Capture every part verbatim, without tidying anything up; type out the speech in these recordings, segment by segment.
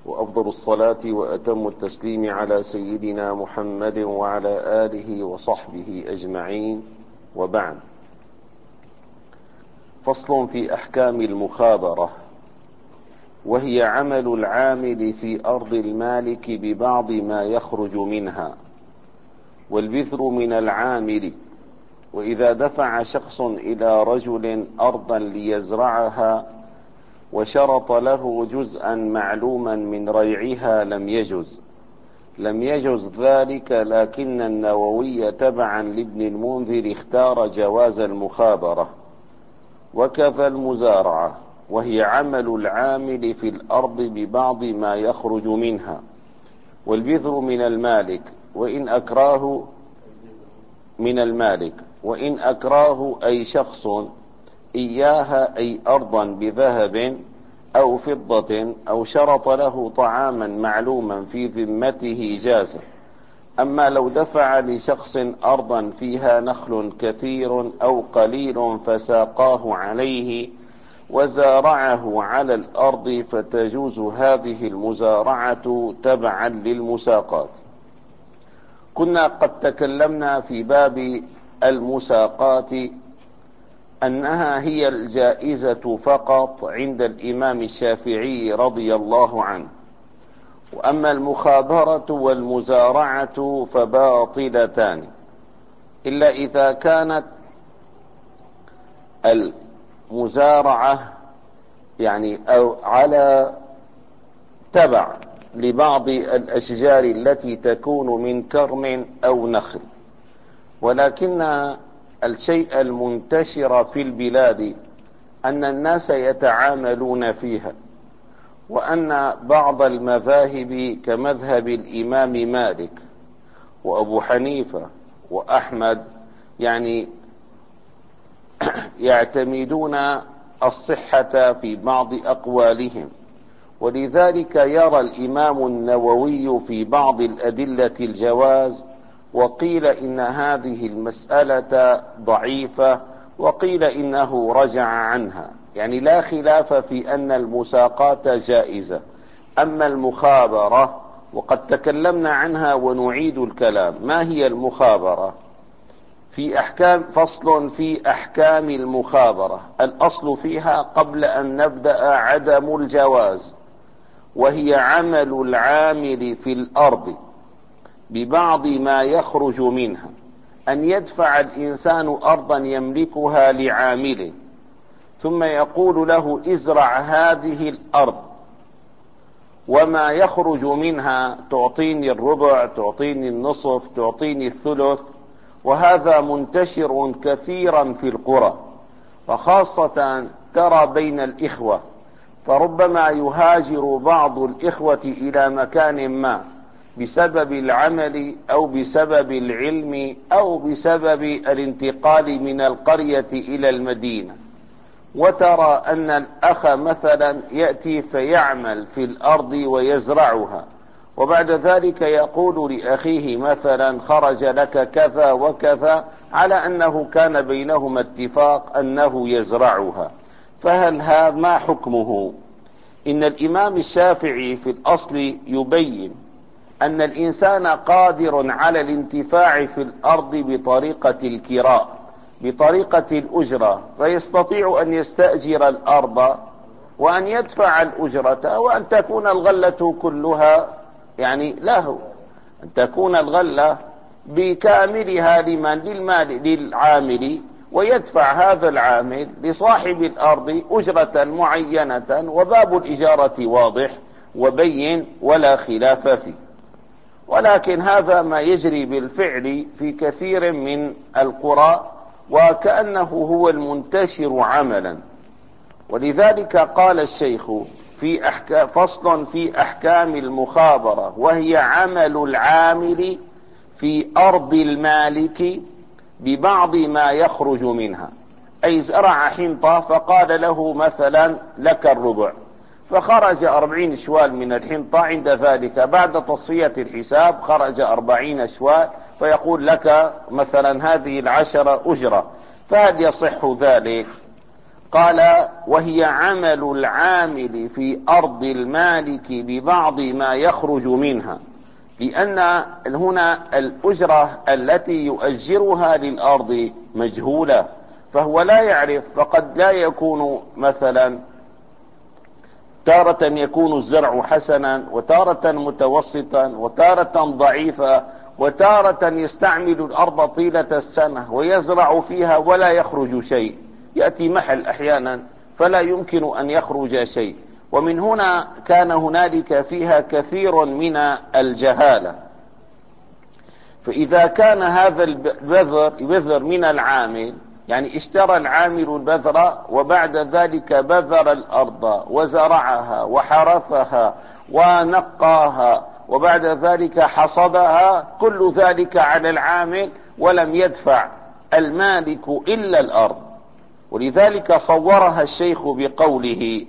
وأفضل الصلاة وأتم التسليم على سيدنا محمد وعلى آله وصحبه أجمعين، وبعد. فصل في أحكام المخابرة، وهي عمل العامل في أرض المالك ببعض ما يخرج منها، والبذر من العامل. وإذا دفع شخص إلى رجل أرضا ليزرعها وشرط له جزءا معلوما من ريعها لم يجز لم يجز ذلك، لكن النووي تبعا لابن المنذر اختار جواز المخابرة، وكذا المزارعة، وهي عمل العامل في الأرض ببعض ما يخرج منها، والبذر من المالك وإن أكراه من المالك وإن أكراه أي شخص إياها، أي أرضا بذهب أو فضة، أو شرط له طعاما معلوما في ذمته جاز. أما لو دفع لشخص أرضا فيها نخل كثير أو قليل فساقاه عليه وزارعه على الأرض، فتجوز هذه المزارعة تبعا للمساقات. كنا قد تكلمنا في باب المساقات أنها هي الجائزة فقط عند الإمام الشافعي رضي الله عنه، وأما المخابرة والمزارعة فباطلتان، إلا إذا كانت المزارعة يعني أو على تبع لبعض الأشجار التي تكون من كرم أو نخل. ولكن الشيء المنتشر في البلاد أن الناس يتعاملون فيها، وأن بعض المذاهب كمذهب الإمام مالك وأبو حنيفة وأحمد يعني يعتمدون الصحة في بعض أقوالهم، ولذلك يرى الإمام النووي في بعض الأدلة الجواز، وقيل إن هذه المسألة ضعيفة، وقيل إنه رجع عنها، يعني لا خلاف في أن المساقات جائزة. أما المخابرة وقد تكلمنا عنها ونعيد الكلام. ما هي المخابرة؟ في أحكام فصل في أحكام المخابرة. الأصل فيها قبل أن نبدأ عدم الجواز، وهي عمل العامل في الأرض ببعض ما يخرج منها. أن يدفع الإنسان أرضا يملكها لعامل، ثم يقول له ازرع هذه الأرض، وما يخرج منها تعطيني الربع، تعطيني النصف، تعطيني الثلث. وهذا منتشر كثيرا في القرى، وخاصة ترى بين الإخوة، فربما يهاجر بعض الإخوة إلى مكان ما بسبب العمل أو بسبب العلم أو بسبب الانتقال من القرية إلى المدينة، وترى أن الأخ مثلا يأتي فيعمل في الأرض ويزرعها، وبعد ذلك يقول لأخيه مثلا خرج لك كذا وكذا، على أنه كان بينهما اتفاق أنه يزرعها. فهل هذا ما حكمه؟ إن الإمام الشافعي في الأصل يبين أن الإنسان قادر على الانتفاع في الأرض بطريقة الكراء، بطريقة الأجرة، فيستطيع أن يستأجر الأرض وأن يدفع الأجرة، وأن تكون الغلة كلها يعني له، أن تكون الغلة بكاملها لمن للمال للعامل، ويدفع هذا العامل لصاحب الأرض أجرة معينة، وباب الإجارة واضح وبين ولا خلاف فيه. ولكن هذا ما يجري بالفعل في كثير من القرى، وكأنه هو المنتشر عملا. ولذلك قال الشيخ في أحكام فصل في أحكام المخابرة، وهي عمل العامل في أرض المالك ببعض ما يخرج منها. أي زرع حنطة فقال له مثلا لك الربع، فخرج أربعين شوال من الحنطة، عند ذلك بعد تصفية الحساب خرج أربعين شوال، فيقول لك مثلا هذه العشرة أجرة، فهل يصح ذلك؟ قال: وهي عمل العامل في أرض المالك ببعض ما يخرج منها، لأن هنا الأجرة التي يؤجرها للأرض مجهولة، فهو لا يعرف، فقد لا يكون مثلا تارة يكون الزرع حسنا، وتارة متوسطا، وتارة ضعيفا، وتارة يستعمل الأرض طيلة السنة ويزرع فيها ولا يخرج شيء، يأتي محل أحيانا فلا يمكن أن يخرج شيء. ومن هنا كان هنالك فيها كثير من الجهالة. فإذا كان هذا البذر بذر من العامل، يعني اشترى العامل البذر وبعد ذلك بذر الأرض وزرعها وحرثها ونقاها وبعد ذلك حصدها، كل ذلك على العامل، ولم يدفع المالك إلا الأرض. ولذلك صورها الشيخ بقوله: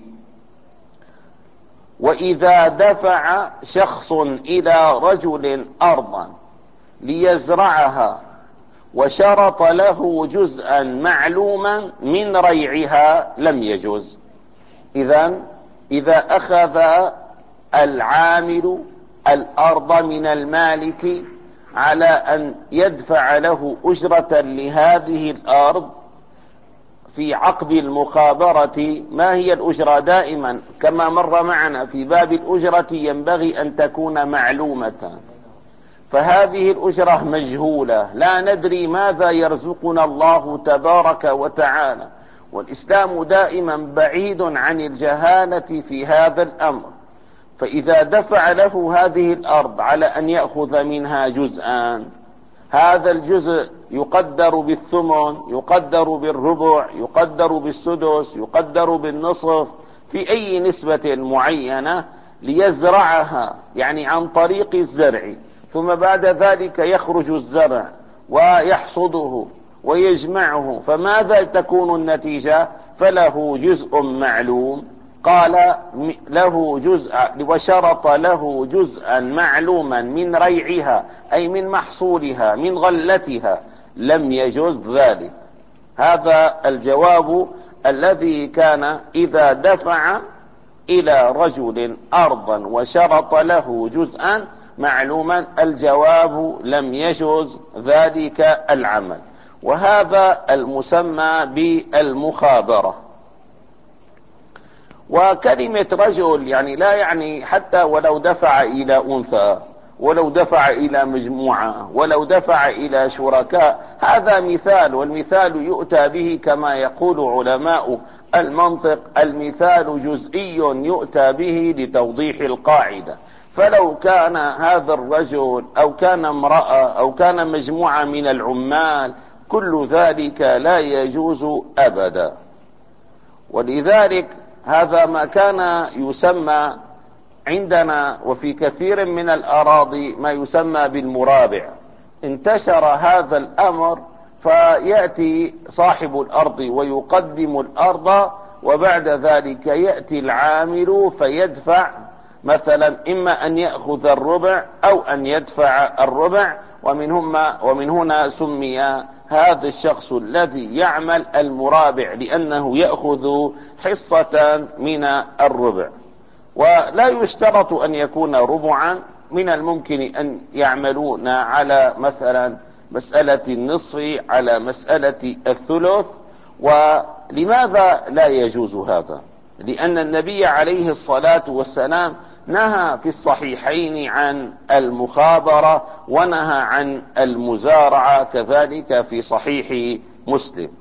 وإذا دفع شخص إلى رجل أرضا ليزرعها وشرط له جزءا معلوما من ريعها لم يجوز. إذن إذا أخذ العامل الأرض من المالك على أن يدفع له أجرة لهذه الأرض في عقد المخابرة، ما هي الأجرة؟ دائما كما مر معنا في باب الأجرة ينبغي أن تكون معلومة، فهذه الأجرة مجهولة، لا ندري ماذا يرزقنا الله تبارك وتعالى، والإسلام دائما بعيد عن الجهالة في هذا الأمر. فإذا دفع له هذه الأرض على أن يأخذ منها جزءا، هذا الجزء يقدر بالثمن، يقدر بالربع، يقدر بالسدس، يقدر بالنصف، في أي نسبة معينة ليزرعها، يعني عن طريق الزرع، ثم بعد ذلك يخرج الزرع ويحصده ويجمعه، فماذا تكون النتيجة؟ فله جزء معلوم. قال له جزء، وشرط له جزءا معلوما من ريعها، أي من محصولها، من غلتها، لم يجوز ذلك. هذا الجواب الذي كان: إذا دفع إلى رجل أرضا وشرط له جزءا معلوما، الجواب لم يجوز ذلك العمل، وهذا المسمى بالمخابرة. وكلمة رجل يعني لا يعني حتى ولو دفع إلى أنثى، ولو دفع إلى مجموعة، ولو دفع إلى شركاء، هذا مثال، والمثال يؤتى به كما يقول علماء المنطق: المثال جزئي يؤتى به لتوضيح القاعدة. فلو كان هذا الرجل أو كان امرأة أو كان مجموعة من العمال، كل ذلك لا يجوز أبدا. ولذلك هذا ما كان يسمى عندنا وفي كثير من الأراضي ما يسمى بالمرابع. انتشر هذا الأمر، فيأتي صاحب الأرض ويقدم الأرض، وبعد ذلك يأتي العامل فيدفع مثلا إما أن يأخذ الربع أو أن يدفع الربع، ومن, ومن هنا سمي هذا الشخص الذي يعمل المرابع، لأنه يأخذ حصة من الربع. ولا يشترط أن يكون ربعا، من الممكن أن يعملون على مثلا مسألة النصف، على مسألة الثلث. ولماذا لا يجوز هذا؟ لأن النبي عليه الصلاة والسلام نهى في الصحيحين عن المخابرة، ونهى عن المزارعة، كذلك في صحيح مسلم.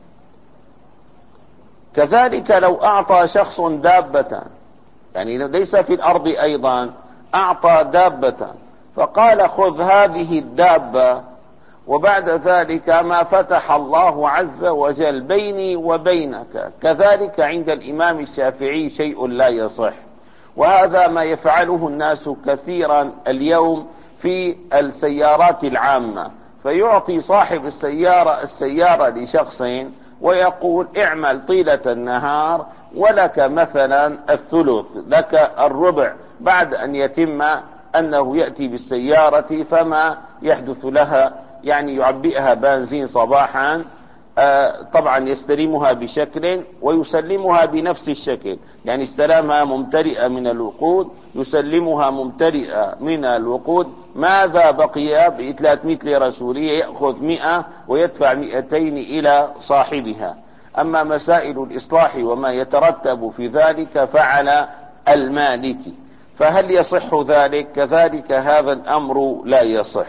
كذلك لو أعطى شخص دابة، يعني ليس في الأرض أيضا، أعطى دابة فقال: خذ هذه الدابة، وبعد ذلك ما فتح الله عز وجل بيني وبينك، كذلك عند الإمام الشافعي شيء لا يصح. وهذا ما يفعله الناس كثيرا اليوم في السيارات العامة، فيعطي صاحب السيارة السيارة لشخص ويقول: اعمل طيلة النهار ولك مثلا الثلث، لك الربع، بعد أن يتم أنه يأتي بالسيارة فما يحدث لها، يعني يعبئها بنزين صباحا طبعا يستلمها بشكل ويسلمها بنفس الشكل، يعني استلمها ممتلئة من الوقود يسلمها ممتلئة من الوقود. ماذا بقي؟ ب ثلاثمائة ليرة سورية يأخذ مئة ويدفع مئتين إلى صاحبها. أما مسائل الإصلاح وما يترتب في ذلك فعلى المالك. فهل يصح ذلك؟ كذلك هذا الأمر لا يصح.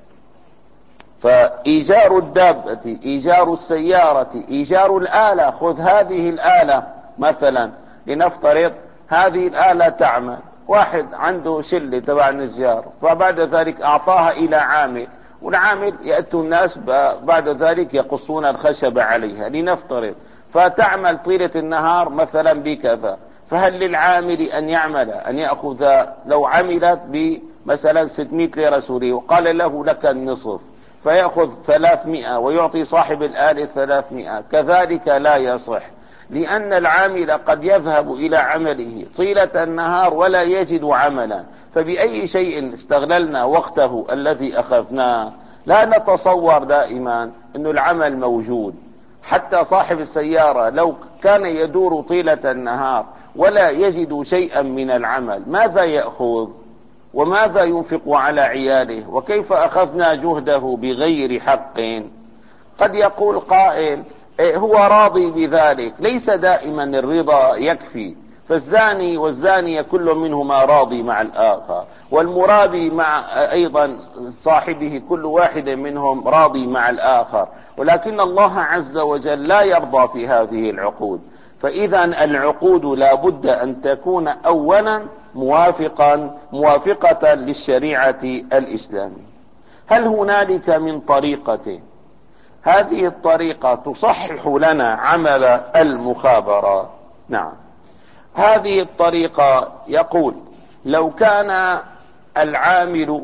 فإيجار الدابة، إيجار السيارة، إيجار الآلة، خذ هذه الآلة مثلا، لنفترض هذه الآلة تعمل، واحد عنده شلة تبع نجار فبعد ذلك أعطاها إلى عامل، والعامل يأتي الناس بعد ذلك يقصون الخشب عليها لنفترض، فتعمل طيلة النهار مثلا بكذا. فهل للعامل أن يعمل أن يأخذ لو عملت بمثلا ستمائة ليرة سورية وقال له لك النصف فيأخذ ثلاثمائة ويعطي صاحب الآلة ثلاثمائة؟ كذلك لا يصح، لأن العامل قد يذهب إلى عمله طيلة النهار ولا يجد عملا. فبأي شيء استغللنا وقته الذي أخذناه؟ لا نتصور دائما أن العمل موجود. حتى صاحب السيارة لو كان يدور طيلة النهار ولا يجد شيئا من العمل ماذا يأخذ؟ وماذا ينفق على عياله؟ وكيف أخذنا جهده بغير حق؟ قد يقول قائل هو راضي بذلك. ليس دائما الرضا يكفي، فالزاني والزانية كل منهما راضي مع الآخر، والمرابي مع أيضا صاحبه كل واحد منهم راضي مع الآخر، ولكن الله عز وجل لا يرضى في هذه العقود. فإذا العقود لا بد أن تكون أولا موافقا موافقة للشريعة الإسلامية. هل هنالك من طريقة هذه الطريقة تصحح لنا عمل المخابرات؟ نعم، هذه الطريقة يقول لو كان العامل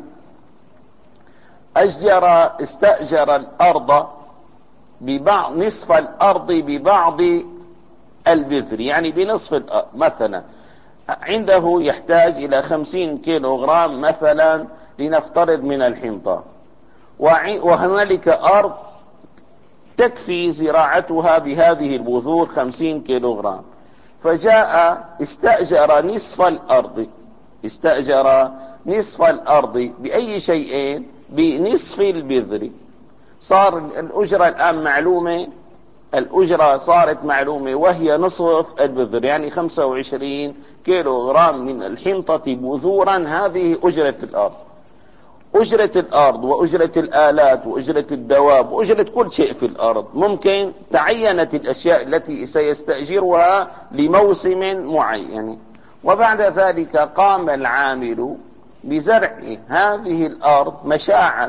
أجر استأجر الأرض ببعض نصف الأرض ببعض البذر، يعني بنصف الأرض مثلا عنده يحتاج إلى خمسين كيلو غرام مثلا لنفترض من الحنطة، وهنالك أرض تكفي زراعتها بهذه البذور خمسين كيلو غرام، فجاء استأجر نصف الأرض استأجر نصف الأرض بأي شيء؟ بنصف البذر. صار الأجرة الآن معلومة، الأجرة صارت معلومة وهي نصف البذر، يعني خمسة وعشرين كيلو غرام من الحنطة بذورا. هذه أجرة الأرض. أجرة الأرض وأجرة الآلات وأجرة الدواب وأجرة كل شيء في الأرض. ممكن تعينت الأشياء التي سيستأجرها لموسم معين، وبعد ذلك قام العامل بزرع هذه الأرض مشاعا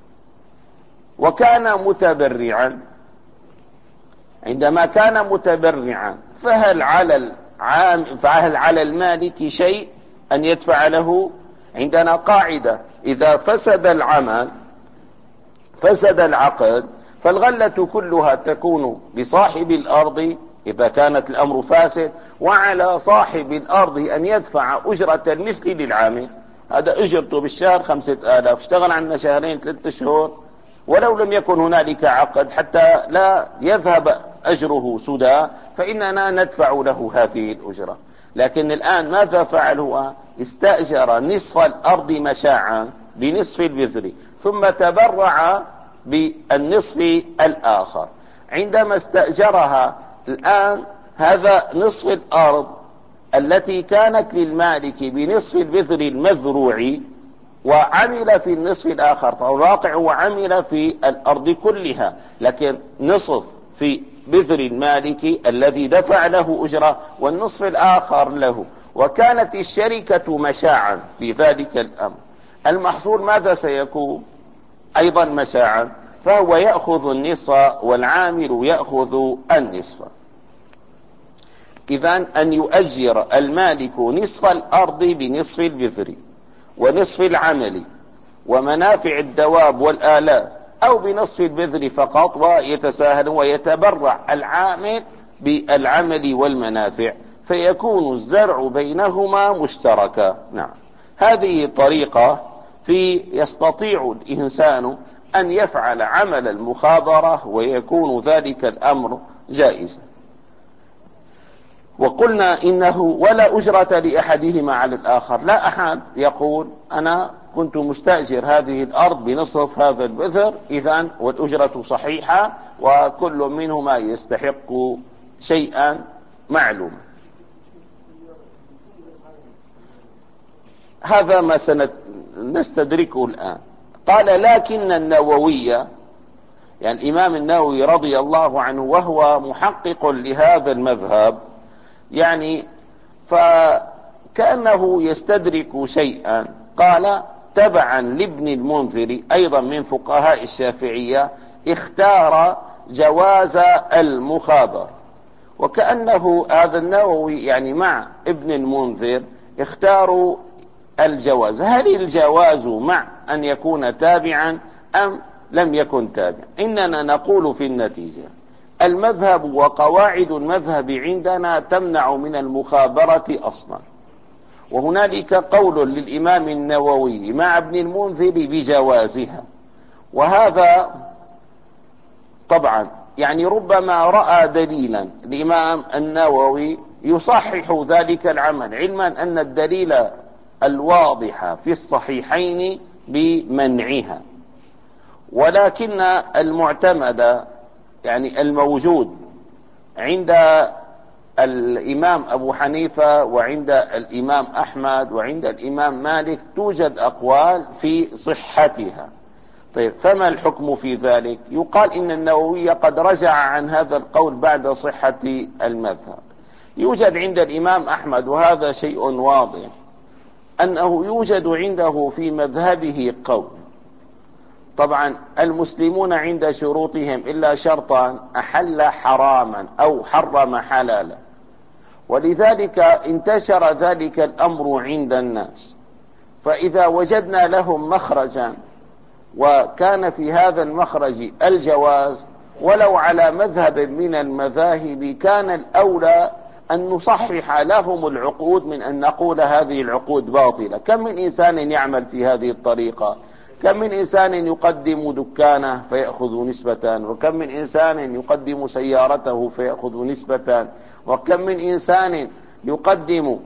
وكان متبرعا. عندما كان متبرعا فهل على العام فهل على المالك شيء أن يدفع له؟ عندنا قاعدة: إذا فسد العمل فسد العقد، فالغلة كلها تكون لصاحب الأرض إذا كانت الأمر فاسد، وعلى صاحب الأرض أن يدفع أجرة المثل للعامل. هذا أجرته بالشهر خمسة آلاف، اشتغل عنا شهرين ثلاثة شهور ولو لم يكن هنالك عقد حتى لا يذهب أجره سدى، فإننا ندفع له هذه الأجرة. لكن الآن ماذا فعل؟ هو استأجر نصف الأرض مشاعا بنصف البذر، ثم تبرع بالنصف الآخر. عندما استأجرها الآن هذا نصف الأرض التي كانت للمالك بنصف البذر المذروع، وعمل في النصف الآخر، فالواقع وعمل في الأرض كلها، لكن نصف في بذر المالك الذي دفع له أجرة والنصف الآخر له، وكانت الشركة مشاعا في ذلك الأمر. المحصول ماذا سيكون؟ أيضا مشاعا، فهو يأخذ النصف والعامل يأخذ النصف. إذن أن يؤجر المالك نصف الأرض بنصف البذر ونصف العمل ومنافع الدواب والآلات، أو بنصف البذر فقط ويتساهل ويتبرع العامل بالعمل والمنافع، فيكون الزرع بينهما مشتركا. نعم، هذه طريقة في يستطيع الإنسان أن يفعل عمل المخابرة ويكون ذلك الأمر جائزا. وقلنا إنه ولا أجرة لأحدهما على الآخر، لا أحد يقول أنا كنت مستأجر هذه الأرض بنصف هذا البذر إذن والأجرة صحيحة وكل منهما يستحق شيئا معلوما. هذا ما سنستدركه الآن. قال لكن النووي، يعني الإمام النووي رضي الله عنه وهو محقق لهذا المذهب، يعني فكأنه يستدرك شيئا. قال تبعا لابن المنذر أيضا من فقهاء الشافعية اختار جواز المخابرة، وكأنه هذا النووي يعني مع ابن المنذر اختاروا الجواز. هل الجواز مع أن يكون تابعا أم لم يكن تابعا؟ إننا نقول في النتيجة المذهب وقواعد المذهب عندنا تمنع من المخابرة أصلا، وهنالك قول للإمام النووي مع ابن المنذر بجوازها. وهذا طبعا يعني ربما رأى دليلا الإمام النووي يصحح ذلك العمل، علما أن الدليل الواضح في الصحيحين بمنعها، ولكن المعتمد يعني الموجود عند الإمام أبو حنيفة وعند الإمام أحمد وعند الإمام مالك توجد أقوال في صحتها. طيب فما الحكم في ذلك؟ يقال إن النووي قد رجع عن هذا القول بعد صحة المذهب. يوجد عند الإمام أحمد وهذا شيء واضح أنه يوجد عنده في مذهبه قول. طبعا المسلمون عند شروطهم إلا شرطا أحل حراما أو حرم حلالا، ولذلك انتشر ذلك الأمر عند الناس. فإذا وجدنا لهم مخرجا وكان في هذا المخرج الجواز ولو على مذهب من المذاهب، كان الأولى أن نصحح لهم العقود من أن نقول هذه العقود باطلة. كم من إنسان يعمل في هذه الطريقة، كم من إنسان يقدم دكانه فيأخذ نسبة، وكم من إنسان يقدم سيارته فيأخذ نسبة، وكم من إنسان يقدم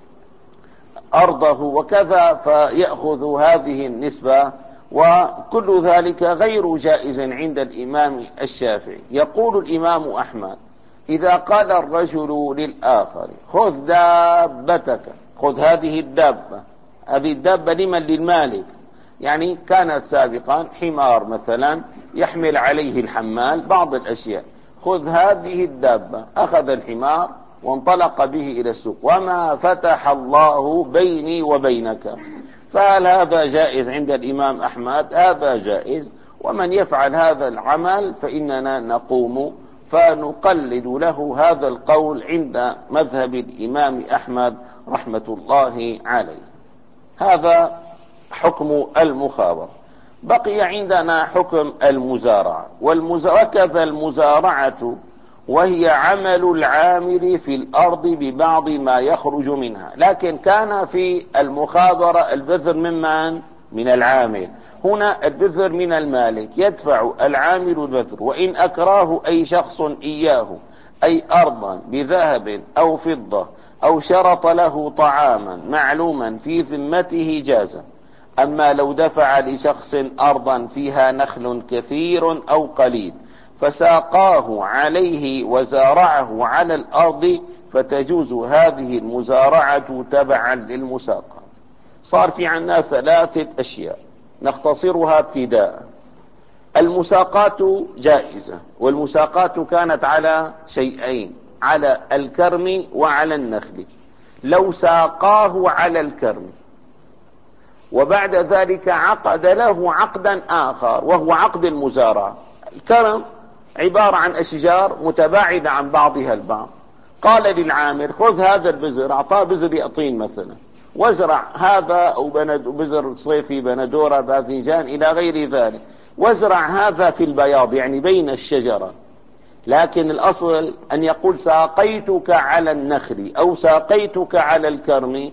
أرضه وكذا فيأخذ هذه النسبة، وكل ذلك غير جائز عند الإمام الشافعي. يقول الإمام أحمد إذا قال الرجل للآخر خذ دابتك، خذ هذه الدابة، هذه الدابة لمن؟ للمالك. يعني كانت سابقا حمار مثلا يحمل عليه الحمال بعض الأشياء، خذ هذه الدابة، أخذ الحمار وانطلق به إلى السوق، وما فتح الله بيني وبينك. فهل هذا جائز عند الإمام أحمد؟ هذا جائز، ومن يفعل هذا العمل فإننا نقوم فنقلد له هذا القول عند مذهب الإمام أحمد رحمة الله عليه. هذا حكم المخابرة. بقي عندنا حكم المزارعة، وكذا المزارعة وهي عمل العامل في الأرض ببعض ما يخرج منها، لكن كان في المخابرة البذر ممن؟ من العامل. هنا البذر من المالك، يدفع العامل البذر وإن أكراه أي شخص إياه، أي أرضا بذهب أو فضة، أو شرط له طعاما معلوما في ذمته جازا. أما لو دفع لشخص أرضا فيها نخل كثير أو قليل فساقاه عليه وزارعه على الأرض فتجوز هذه المزارعة تبعا للمساقات. صار في عنا ثلاثة أشياء نختصرها ابتداء. المساقات جائزة، والمساقات كانت على شيئين، على الكرم وعلى النخل. لو ساقاه على الكرم وبعد ذلك عقد له عقدا آخر وهو عقد المزارعة، الكرم عبارة عن أشجار متباعدة عن بعضها البعض، قال للعامل خذ هذا البزر، أعطاه بزر يقطين مثلا، وازرع هذا أو بزر صيفي، بندورة، باذنجان إلى غير ذلك، وازرع هذا في البياض يعني بين الشجرة. لكن الأصل أن يقول ساقيتك على النخل أو ساقيتك على الكرم،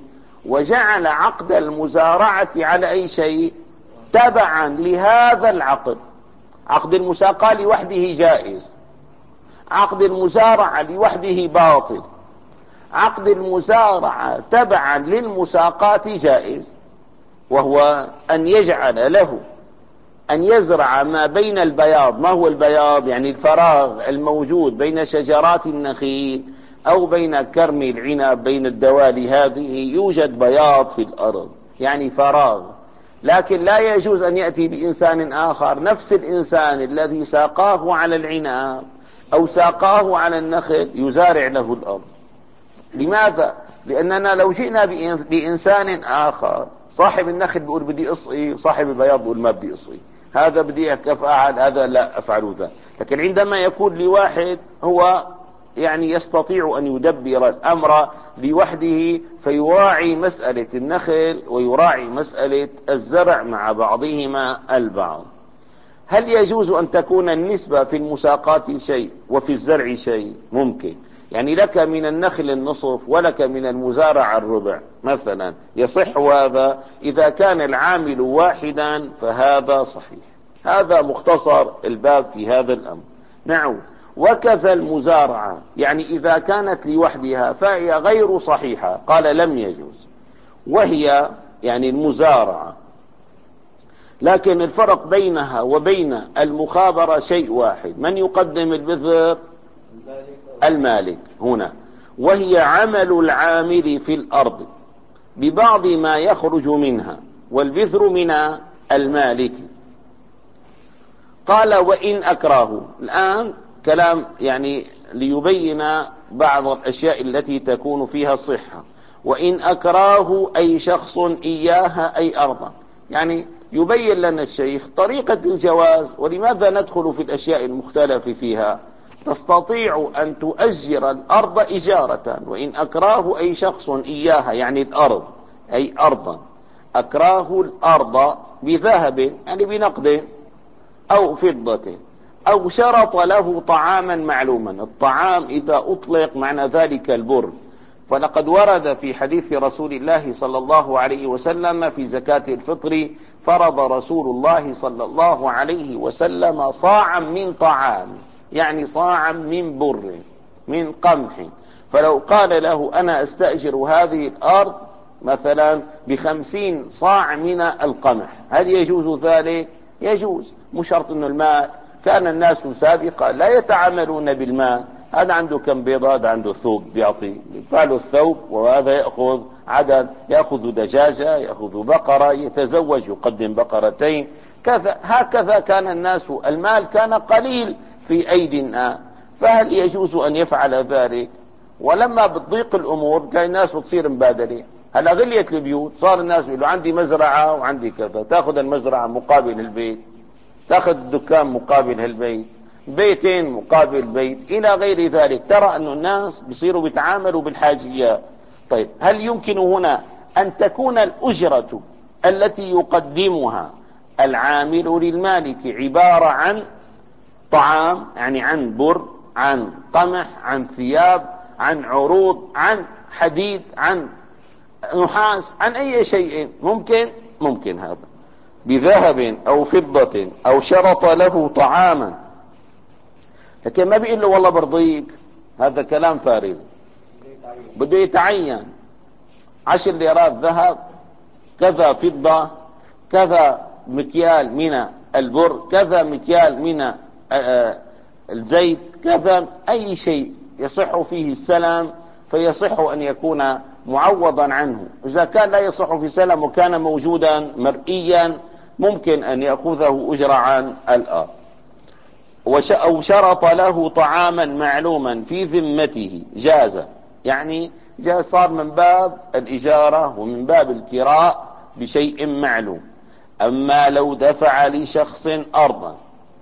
وجعل عقد المزارعة على أي شيء؟ تبعا لهذا العقد. عقد المساقاة لوحده جائز، عقد المزارعة لوحده باطل، عقد المزارعة تبعا للمساقاة جائز، وهو أن يجعل له أن يزرع ما بين البياض. ما هو البياض؟ يعني الفراغ الموجود بين شجرات النخيل أو بين كرم العنب، بين الدوالي هذه يوجد بياض في الأرض، يعني فراغ. لكن لا يجوز أن يأتي بإنسان آخر، نفس الإنسان الذي ساقاه على العنب أو ساقاه على النخل، يزارع له الأرض. لماذا؟ لأننا لو جئنا بإنسان آخر، صاحب النخل بيقول بدي أصقي، وصاحب البياض بيقول ما بدي أصقي، هذا بدي أفعل، هذا لا أفعل ذا. لكن عندما يكون لواحد هو يعني يستطيع أن يدبر الأمر لوحده، فيراعي مسألة النخل ويراعي مسألة الزرع مع بعضهما البعض. هل يجوز أن تكون النسبة في المساقات شيء وفي الزرع شيء؟ ممكن. يعني لك من النخل النصف ولك من المزارع الربع مثلا، يصح هذا إذا كان العامل واحدا، فهذا صحيح. هذا مختصر الباب في هذا الأمر. نعود. وكذا المزارعة، يعني إذا كانت لوحدها فهي غير صحيحة، قال لم يجوز. وهي يعني المزارعة، لكن الفرق بينها وبين المخابرة شيء واحد. من يقدم البذر؟ المالك هنا. وهي عمل العامل في الأرض ببعض ما يخرج منها، والبذر من المالك. قال وإن أكراه. الآن كلام يعني ليبين بعض الأشياء التي تكون فيها الصحة. وإن أكراه أي شخص إياها أي أرضا، يعني يبين لنا الشيخ طريقة الجواز، ولماذا ندخل في الأشياء المختلف فيها. تستطيع أن تؤجر الأرض إجارة. وإن أكراه أي شخص إياها يعني الأرض، أي أرضا. أكراه الأرض بذهب يعني بنقد أو فضة، أو شرط له طعاما معلوما. الطعام إذا أطلق معنى ذلك البر، فلقد ورد في حديث رسول الله صلى الله عليه وسلم في زكاة الفطر: فرض رسول الله صلى الله عليه وسلم صاعا من طعام، يعني صاعا من بر من قمح. فلو قال له أنا أستأجر هذه الأرض مثلا بخمسين صاع من القمح، هل يجوز ذلك؟ يجوز، مش شرط أن المال. كان الناس سابقا لا يتعاملون بالمال، هذا عنده كم بيضة، هذا عنده ثوب بيعطي، يدفع له الثوب، وهذا يأخذ عدد، يأخذ دجاجة، يأخذ بقرة، يتزوج يقدم بقرتين، كذا. هكذا كان الناس، المال كان قليل في أيدي الناس، فهل يجوز أن يفعل ذلك؟ ولما بتضيق الأمور كان الناس بتصير مبادلة. هلا غليت البيوت، صار الناس يقولوا عندي مزرعة وعندي كذا، تأخذ المزرعة مقابل البيت، تأخذ الدكان مقابل هالبيت، بيتين مقابل بيت، إلى غير ذلك. ترى أن الناس بيصيروا بيتعاملوا بالحاجيات. طيب هل يمكن هنا أن تكون الأجرة التي يقدمها العامل للمالك عبارة عن طعام، يعني عن بر، عن قمح، عن ثياب، عن عروض، عن حديد، عن نحاس، عن أي شيء؟ ممكن ممكن هذا بذهب أو فضة أو شرط له طعاما. لكن ما بيقول له والله برضيك، هذا كلام فارغ. بده يتعين عشر ليرات ذهب، كذا فضة، كذا مكيال من البر، كذا مكيال من الزيت، كذا أي شيء يصح فيه السلم فيصح أن يكون معوضا عنه. إذا كان لا يصح في سلم وكان موجودا مرئيا، ممكن أن يأخذه أجرة عن الأرض. أو شرط له طعاما معلوما في ذمته جاز، يعني جاز، صار من باب الإجارة ومن باب الكراء بشيء معلوم. أما لو دفع لشخص أرضا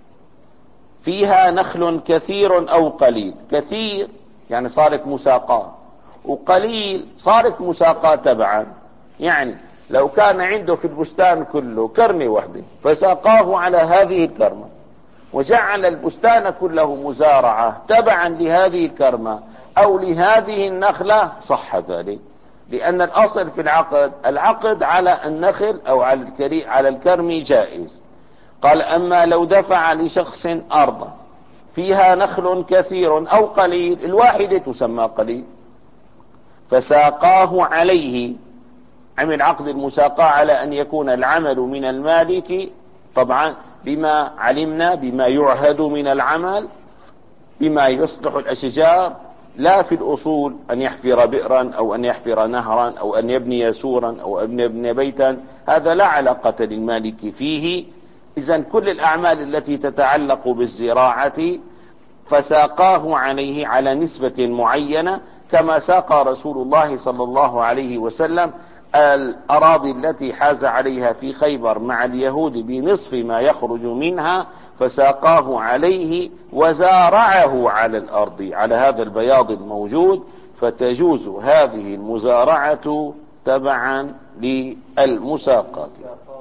فيها نخل كثير أو قليل، كثير يعني صارت مساقاة، وقليل صارت مساقاة تبعا. يعني لو كان عنده في البستان كله كرمة واحدة فساقاه على هذه الكرمة، وجعل البستان كله مزارعة تبعا لهذه الكرمة أو لهذه النخلة، صح ذلك. لأن الأصل في العقد، العقد على النخل أو على الكري على الكرم جائز. قال أما لو دفع لشخص أرضا فيها نخل كثير أو قليل، الواحدة تسمى قليل، فساقاه عليه، عمل عقد المساقاة على أن يكون العمل من المالك طبعا بما علمنا، بما يعهد من العمل، بما يصلح الأشجار، لا في الأصول أن يحفر بئرا أو أن يحفر نهرا أو أن يبني سورا أو أن يبني بيتا، هذا لا علاقة للمالك فيه. إذن كل الأعمال التي تتعلق بالزراعة فساقاه عليه على نسبة معينة، كما ساق رسول الله صلى الله عليه وسلم الأراضي التي حاز عليها في خيبر مع اليهود بنصف ما يخرج منها، فساقاه عليه وزارعه على الأرض على هذا البياض الموجود، فتجوز هذه المزارعة تبعا للمساقات.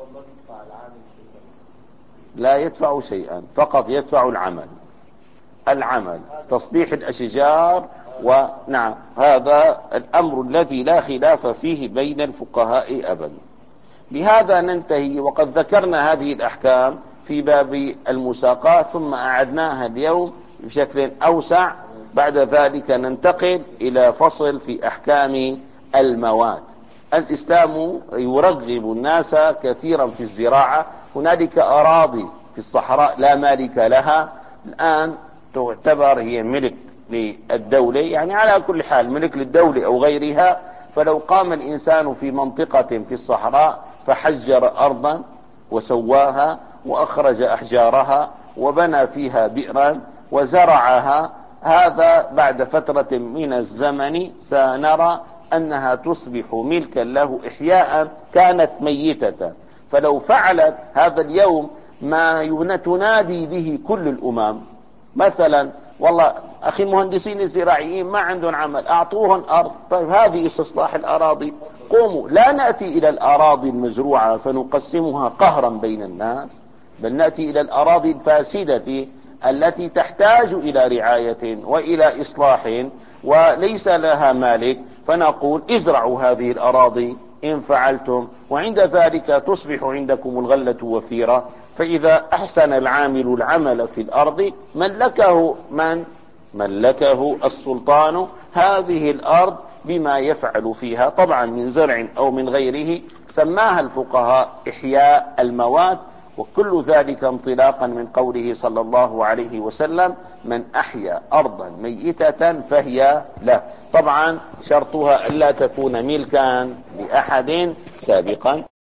لا يدفع شيئا، فقط يدفع العمل، العمل تصليح الأشجار. ونعم هذا الأمر الذي لا خلاف فيه بين الفقهاء أبدا. بهذا ننتهي، وقد ذكرنا هذه الأحكام في باب المساقاة ثم أعدناها اليوم بشكل أوسع. بعد ذلك ننتقل إلى فصل في أحكام المواد. الإسلام يرغب الناس كثيرا في الزراعة، هنالك أراضي في الصحراء لا مالك لها الآن، تعتبر هي ملك للدولة، يعني على كل حال ملك للدولة أو غيرها. فلو قام الإنسان في منطقة في الصحراء فحجر أرضا وسواها وأخرج أحجارها وبنى فيها بئرا وزرعها، هذا بعد فترة من الزمن سنرى أنها تصبح ملكا له إحياء كانت ميتة. فلو فعلت هذا اليوم ما تنادي به كل الأمم، مثلا والله أخي المهندسين الزراعيين ما عندهم عمل، أعطوهم أرض، طيب هذه استصلاح الأراضي، قوموا. لا نأتي إلى الأراضي المزروعة فنقسمها قهرا بين الناس، بل نأتي إلى الأراضي الفاسدة التي تحتاج إلى رعاية وإلى إصلاح وليس لها مالك، فنقول ازرعوا هذه الأراضي إن فعلتم، وعند ذلك تصبح عندكم الغلة وفيرة. فإذا أحسن العامل العمل في الأرض ملكه من؟ ملكه السلطان هذه الأرض بما يفعل فيها طبعا من زرع أو من غيره. سماها الفقهاء إحياء المواد، وكل ذلك انطلاقا من قوله صلى الله عليه وسلم: من أحيا أرضا ميتة فهي له. طبعا شرطها ألا تكون ملكا لأحد سابقا.